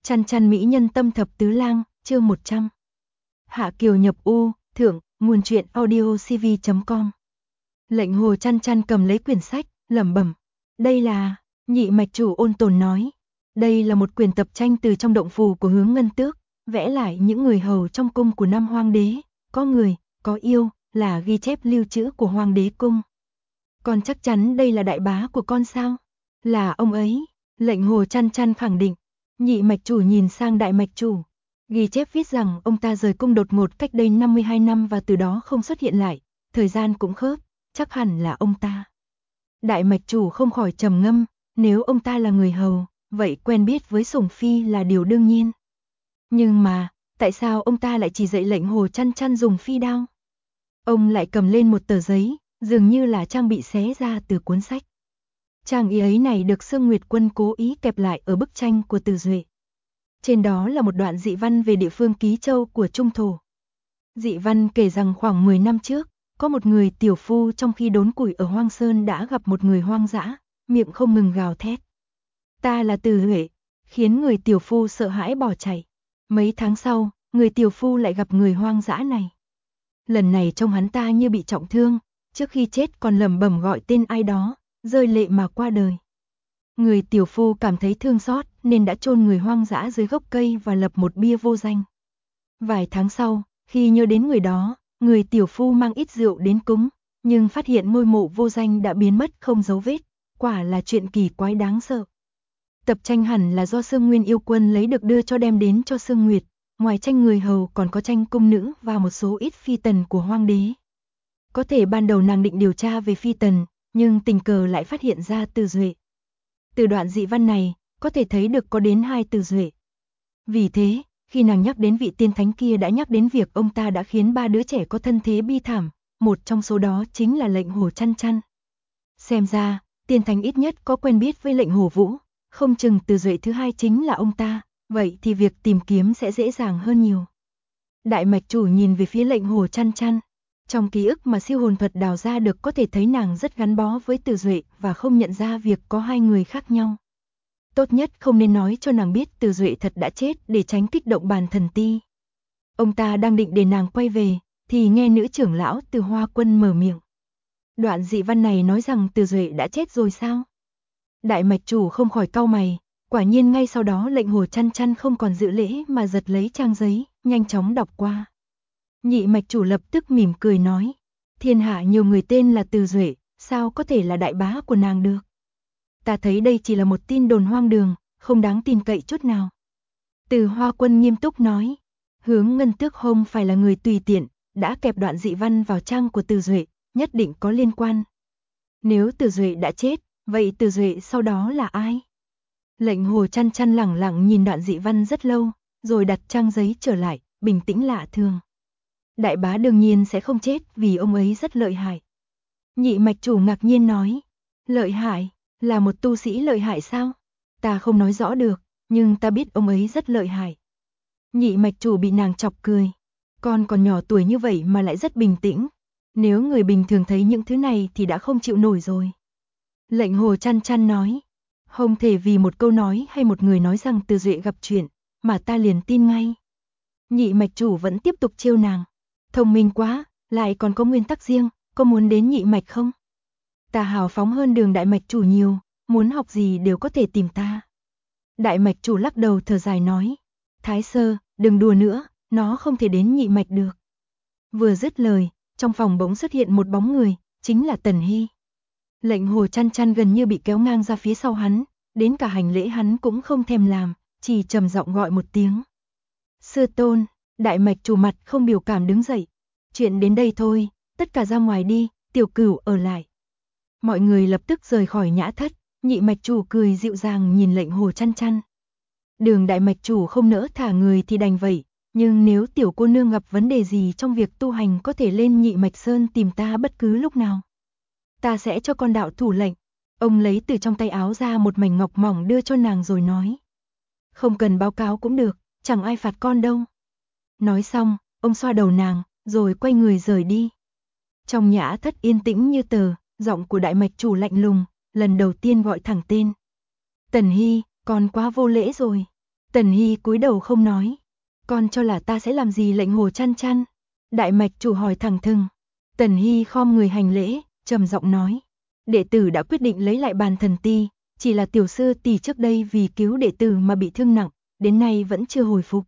Chăn chăn mỹ nhân tâm thập tứ lang, chương 100. Hạ Kiều nhập U, thượng, nguồn truyện audiocv.com. Lệnh Hồ chăn chăn cầm lấy quyển sách, lẩm bẩm. Đây là, nhị mạch chủ ôn tồn nói. Đây là một quyển tập tranh từ trong động phù của Hướng Ngân Tước, vẽ lại những người hầu trong cung của năm hoàng đế, có người, có yêu, là ghi chép lưu trữ của hoàng đế cung. Con chắc chắn đây là đại bá của con sao? Là ông ấy, Lệnh Hồ chăn chăn khẳng định. Nhị mạch chủ nhìn sang đại mạch chủ. Ghi chép viết rằng ông ta rời cung đột ngột cách đây 52 năm và từ đó không xuất hiện lại, thời gian cũng khớp, chắc hẳn là ông ta. Đại mạch chủ không khỏi trầm ngâm, nếu ông ta là người hầu, vậy quen biết với sủng phi là điều đương nhiên. Nhưng mà, tại sao ông ta lại chỉ dạy Lệnh Hồ chăn chăn dùng phi đao? Ông lại cầm lên một tờ giấy, dường như là trang bị xé ra từ cuốn sách. Trang ý ấy này được Sương Nguyệt Quân cố ý kẹp lại ở bức tranh của Từ Duệ. Trên đó là một đoạn dị văn về địa phương Ký Châu của Trung Thổ. Dị văn kể rằng khoảng 10 năm trước, có một người tiểu phu trong khi đốn củi ở Hoang Sơn đã gặp một người hoang dã, miệng không ngừng gào thét. Ta là Từ Duệ, khiến người tiểu phu sợ hãi bỏ chạy. Mấy tháng sau, người tiểu phu lại gặp người hoang dã này. Lần này trông hắn ta như bị trọng thương, trước khi chết còn lẩm bẩm gọi tên ai đó, rơi lệ mà qua đời. Người tiểu phu cảm thấy thương xót nên đã chôn người hoang dã dưới gốc cây và lập một bia vô danh. Vài tháng sau, khi nhớ đến người đó, người tiểu phu mang ít rượu đến cúng, nhưng phát hiện ngôi mộ vô danh đã biến mất không dấu vết, quả là chuyện kỳ quái đáng sợ. Tập tranh hẳn là do Sương Nguyên Yêu Quân lấy được đưa cho đem đến cho Sương Nguyệt, ngoài tranh người hầu còn có tranh cung nữ và một số ít phi tần của hoàng đế. Có thể ban đầu nàng định điều tra về phi tần, nhưng tình cờ lại phát hiện ra Từ Duệ. Từ đoạn dị văn này, có thể thấy được có đến 2 Từ Duệ. Vì thế, khi nàng nhắc đến vị tiên thánh kia đã nhắc đến việc ông ta đã khiến 3 đứa trẻ có thân thế bi thảm, một trong số đó chính là Lệnh Hồ chăn chăn. Xem ra, tiên thánh ít nhất có quen biết với Lệnh Hồ Vũ, không chừng Từ Duệ thứ 2 chính là ông ta, vậy thì việc tìm kiếm sẽ dễ dàng hơn nhiều. Đại mạch chủ nhìn về phía Lệnh Hồ chăn chăn. Trong ký ức mà siêu hồn thuật đào ra được có thể thấy nàng rất gắn bó với Từ Duệ và không nhận ra việc có 2 người khác nhau. Tốt nhất không nên nói cho nàng biết Từ Duệ thật đã chết để tránh kích động bàn thần ti. Ông ta đang định để nàng quay về, thì nghe nữ trưởng lão Từ Hoa Quân mở miệng. Đoạn dị văn này nói rằng Từ Duệ đã chết rồi sao? Đại mạch chủ không khỏi cau mày, quả nhiên ngay sau đó Lệnh Hồ chăn chăn không còn dự lễ mà giật lấy trang giấy, nhanh chóng đọc qua. Nhị mạch chủ lập tức mỉm cười nói, thiên hạ nhiều người tên là Từ Duệ, sao có thể là đại bá của nàng được? Ta thấy đây chỉ là một tin đồn hoang đường, không đáng tin cậy chút nào. Từ Hoa Quân nghiêm túc nói, Hướng Ngân Tước không phải là người tùy tiện, đã kẹp đoạn dị văn vào trang của Từ Duệ, nhất định có liên quan. Nếu Từ Duệ đã chết, vậy Từ Duệ sau đó là ai? Lệnh Hồ chăn chăn lẳng lặng nhìn đoạn dị văn rất lâu, rồi đặt trang giấy trở lại, bình tĩnh lạ thường. Đại bá đương nhiên sẽ không chết vì ông ấy rất lợi hại. Nhị mạch chủ ngạc nhiên nói, lợi hại, là một tu sĩ lợi hại sao? Ta không nói rõ được, nhưng ta biết ông ấy rất lợi hại. Nhị mạch chủ bị nàng chọc cười, con còn nhỏ tuổi như vậy mà lại rất bình tĩnh. Nếu người bình thường thấy những thứ này thì đã không chịu nổi rồi. Lệnh Hồ chăn chăn nói, không thể vì một câu nói hay một người nói rằng Từ Duệ gặp chuyện, mà ta liền tin ngay. Nhị mạch chủ vẫn tiếp tục trêu nàng. Thông minh quá, lại còn có nguyên tắc riêng, có muốn đến nhị mạch không? Ta hào phóng hơn Đường đại mạch chủ nhiều, muốn học gì đều có thể tìm ta. Đại mạch chủ lắc đầu thở dài nói, Thái sơ, đừng đùa nữa, nó không thể đến nhị mạch được. Vừa dứt lời, trong phòng bỗng xuất hiện một bóng người, chính là Tần Hy. Lệnh Hồ chăn chăn gần như bị kéo ngang ra phía sau hắn, đến cả hành lễ hắn cũng không thèm làm, chỉ trầm giọng gọi một tiếng. Sư tôn. Đại mạch chủ mặt không biểu cảm đứng dậy. Chuyện đến đây thôi, tất cả ra ngoài đi, Tiểu Cửu ở lại. Mọi người lập tức rời khỏi nhã thất, nhị mạch chủ cười dịu dàng nhìn Lệnh Hồ chăn chăn. Đường đại mạch chủ không nỡ thả người thì đành vậy, nhưng nếu tiểu cô nương gặp vấn đề gì trong việc tu hành có thể lên Nhị Mạch Sơn tìm ta bất cứ lúc nào. Ta sẽ cho con đạo thủ lệnh. Ông lấy từ trong tay áo ra một mảnh ngọc mỏng đưa cho nàng rồi nói. Không cần báo cáo cũng được, chẳng ai phạt con đâu. Nói xong, ông xoa đầu nàng, rồi quay người rời đi. Trong nhã thất yên tĩnh như tờ, giọng của đại mạch chủ lạnh lùng, lần đầu tiên gọi thẳng tên. Tần Hy, con quá vô lễ rồi. Tần Hy cúi đầu không nói. Con cho là ta sẽ làm gì lệnh Hồ Chăn Chăn? Đại mạch chủ hỏi thẳng thừng. Tần Hy khom người hành lễ, trầm giọng nói. Đệ tử đã quyết định lấy lại bàn thần ti, chỉ là tiểu sư tỷ trước đây vì cứu đệ tử mà bị thương nặng, đến nay vẫn chưa hồi phục.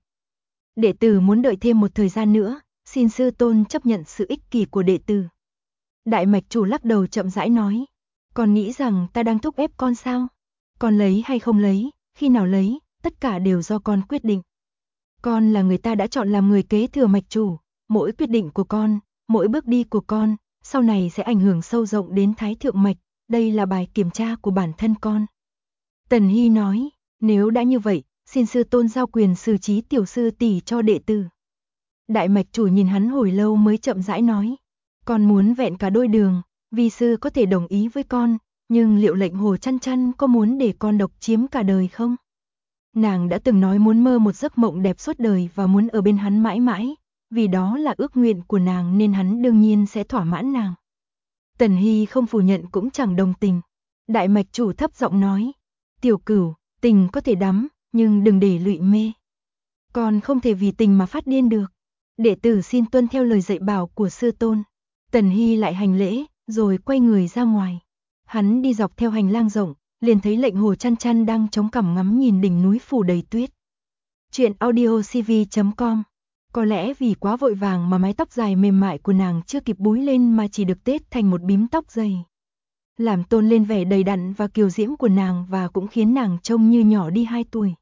Đệ tử muốn đợi thêm một thời gian nữa, xin sư tôn chấp nhận sự ích kỷ của đệ tử. Đại mạch chủ lắc đầu chậm rãi nói. Con nghĩ rằng ta đang thúc ép con sao? Con lấy hay không lấy, khi nào lấy, tất cả đều do con quyết định. Con là người ta đã chọn làm người kế thừa mạch chủ, mỗi quyết định của con, mỗi bước đi của con, sau này sẽ ảnh hưởng sâu rộng đến Thái Thượng Mạch, đây là bài kiểm tra của bản thân con. Tần Hy nói, nếu đã như vậy, xin sư tôn giao quyền xử trí tiểu sư tỷ cho đệ tử. Đại mạch chủ nhìn hắn hồi lâu mới chậm rãi nói, con muốn vẹn cả đôi đường, vi sư có thể đồng ý với con, nhưng liệu lệnh Hồ Chăn Chăn có muốn để con độc chiếm cả đời không? Nàng đã từng nói muốn mơ một giấc mộng đẹp suốt đời và muốn ở bên hắn mãi mãi, vì đó là ước nguyện của nàng nên hắn đương nhiên sẽ thỏa mãn nàng. Tần Hy không phủ nhận cũng chẳng đồng tình. Đại mạch chủ thấp giọng nói, tiểu cửu, tình có thể đắm, nhưng đừng để lụy mê. Con không thể vì tình mà phát điên được. Đệ tử xin tuân theo lời dạy bảo của sư tôn. Tần Hy lại hành lễ, rồi quay người ra ngoài. Hắn đi dọc theo hành lang rộng, liền thấy lệnh Hồ Chăn Chăn đang chống cằm ngắm nhìn đỉnh núi phủ đầy tuyết. Chuyện audiocv.com. Có lẽ vì quá vội vàng mà mái tóc dài mềm mại của nàng chưa kịp búi lên mà chỉ được tết thành một bím tóc dày. Làm tôn lên vẻ đầy đặn và kiều diễm của nàng và cũng khiến nàng trông như nhỏ đi 2 tuổi.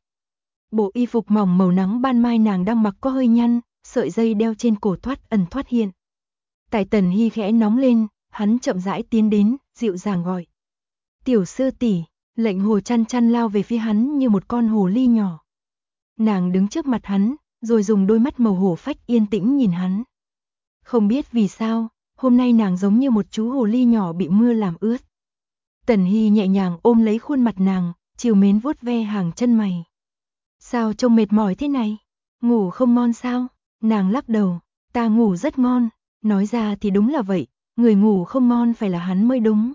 Bộ y phục mỏng màu nắng ban mai nàng đang mặc có hơi nhăn, sợi dây đeo trên cổ thoát ẩn thoát hiện. Tại Tần Hy khẽ nóng lên, hắn chậm rãi tiến đến, dịu dàng gọi. Tiểu sư tỷ. Lệnh Hồ Chăn Chăn lao về phía hắn như một con hồ ly nhỏ. Nàng đứng trước mặt hắn, rồi dùng đôi mắt màu hổ phách yên tĩnh nhìn hắn. Không biết vì sao, hôm nay nàng giống như một chú hồ ly nhỏ bị mưa làm ướt. Tần Hy nhẹ nhàng ôm lấy khuôn mặt nàng, trìu mến vuốt ve hàng chân mày. Sao trông mệt mỏi thế này? Ngủ không ngon sao? Nàng lắc đầu, ta ngủ rất ngon. Nói ra thì đúng là vậy, người ngủ không ngon phải là hắn mới đúng.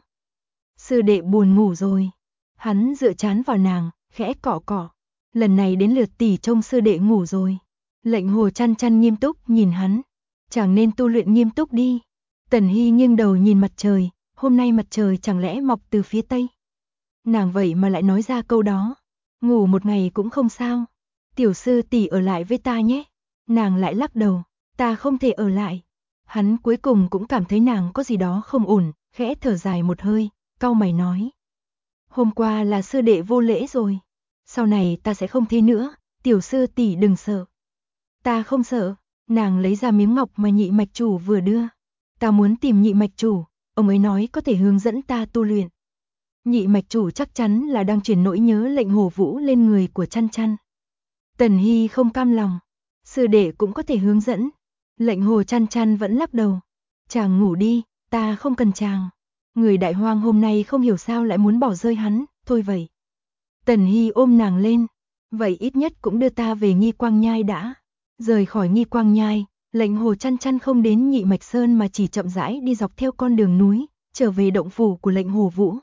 Sư đệ buồn ngủ rồi. Hắn dựa trán vào nàng, khẽ cọ cọ. Lần này đến lượt tỷ trông sư đệ ngủ rồi. Lệnh Hồ Chăn Chăn nghiêm túc nhìn hắn. Chẳng nên tu luyện nghiêm túc đi. Tần Hy nghiêng đầu nhìn mặt trời, hôm nay mặt trời chẳng lẽ mọc từ phía tây. Nàng vậy mà lại nói ra câu đó. Ngủ một ngày cũng không sao. Tiểu sư tỷ ở lại với ta nhé. Nàng lại lắc đầu, ta không thể ở lại. Hắn cuối cùng cũng cảm thấy nàng có gì đó không ổn, khẽ thở dài một hơi, cau mày nói. Hôm qua là sư đệ vô lễ rồi. Sau này ta sẽ không thế nữa, tiểu sư tỷ đừng sợ. Ta không sợ. Nàng lấy ra miếng ngọc mà nhị mạch chủ vừa đưa. Ta muốn tìm nhị mạch chủ, ông ấy nói có thể hướng dẫn ta tu luyện. Nhị mạch chủ chắc chắn là đang truyền nỗi nhớ lệnh Hồ Vũ lên người của Chăn Chăn. Tần Hy không cam lòng. Sư đệ cũng có thể hướng dẫn. Lệnh Hồ Chăn Chăn vẫn lắc đầu. Chàng ngủ đi, ta không cần chàng. Người đại hoang hôm nay không hiểu sao lại muốn bỏ rơi hắn, thôi vậy. Tần Hy ôm nàng lên. Vậy ít nhất cũng đưa ta về Nghi Quang Nhai đã. Rời khỏi Nghi Quang Nhai, lệnh Hồ Chăn Chăn không đến Nhị Mạch Sơn mà chỉ chậm rãi đi dọc theo con đường núi, trở về động phủ của lệnh Hồ Vũ.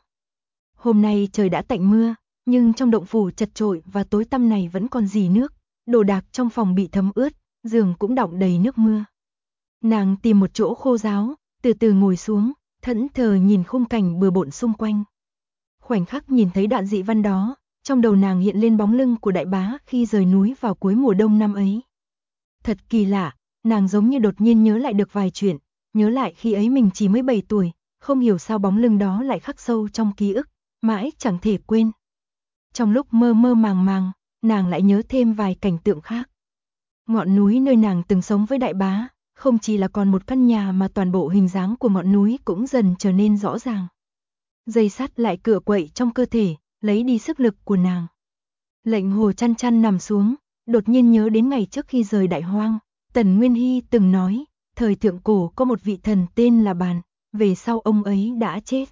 Hôm nay trời đã tạnh mưa, nhưng trong động phủ chật chội và tối tăm này vẫn còn rỉ nước, đồ đạc trong phòng bị thấm ướt, giường cũng đọng đầy nước mưa. Nàng tìm một chỗ khô ráo, từ từ ngồi xuống, thẫn thờ nhìn khung cảnh bừa bộn xung quanh. Khoảnh khắc nhìn thấy đoạn dị văn đó, trong đầu nàng hiện lên bóng lưng của đại bá khi rời núi vào cuối mùa đông năm ấy. Thật kỳ lạ, nàng giống như đột nhiên nhớ lại được vài chuyện, nhớ lại khi ấy mình chỉ mới 7 tuổi, không hiểu sao bóng lưng đó lại khắc sâu trong ký ức, mãi chẳng thể quên. Trong lúc mơ mơ màng màng, nàng lại nhớ thêm vài cảnh tượng khác. Ngọn núi nơi nàng từng sống với đại bá, không chỉ là còn một căn nhà mà toàn bộ hình dáng của ngọn núi cũng dần trở nên rõ ràng. Dây sắt lại cựa quậy trong cơ thể, lấy đi sức lực của nàng. Lệnh Hồ Chăn Chăn nằm xuống, đột nhiên nhớ đến ngày trước khi rời đại hoang, Tần Nguyên Hy từng nói, thời thượng cổ có một vị thần tên là Bàn, về sau ông ấy đã chết.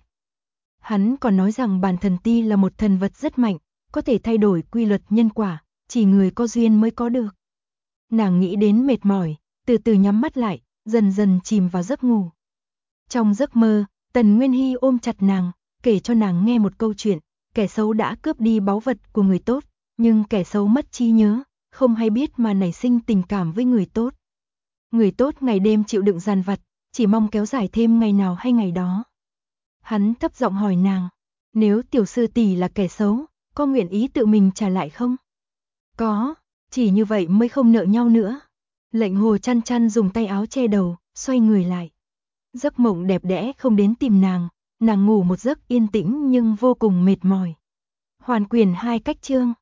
Hắn còn nói rằng Bàn Thần Ti là một thần vật rất mạnh, có thể thay đổi quy luật nhân quả, chỉ người có duyên mới có được. Nàng nghĩ đến mệt mỏi, từ từ nhắm mắt lại, dần dần chìm vào giấc ngủ. Trong giấc mơ, Tần Nguyên Hy ôm chặt nàng, kể cho nàng nghe một câu chuyện, kẻ xấu đã cướp đi báu vật của người tốt, Nhưng kẻ xấu mất trí nhớ, không hay biết mà nảy sinh tình cảm với người tốt. Người tốt ngày đêm chịu đựng dằn vặt, chỉ mong kéo dài thêm ngày nào hay ngày đó. Hắn thấp giọng hỏi nàng, nếu tiểu sư tỷ là kẻ xấu, có nguyện ý tự mình trả lại không? Có, chỉ như vậy mới không nợ nhau nữa. Lệnh Hồ Chăn Chăn dùng tay áo che đầu, xoay người lại. Giấc mộng đẹp đẽ không đến tìm nàng ngủ một giấc yên tĩnh nhưng vô cùng mệt mỏi. Hoàn Quyền 2 cách chương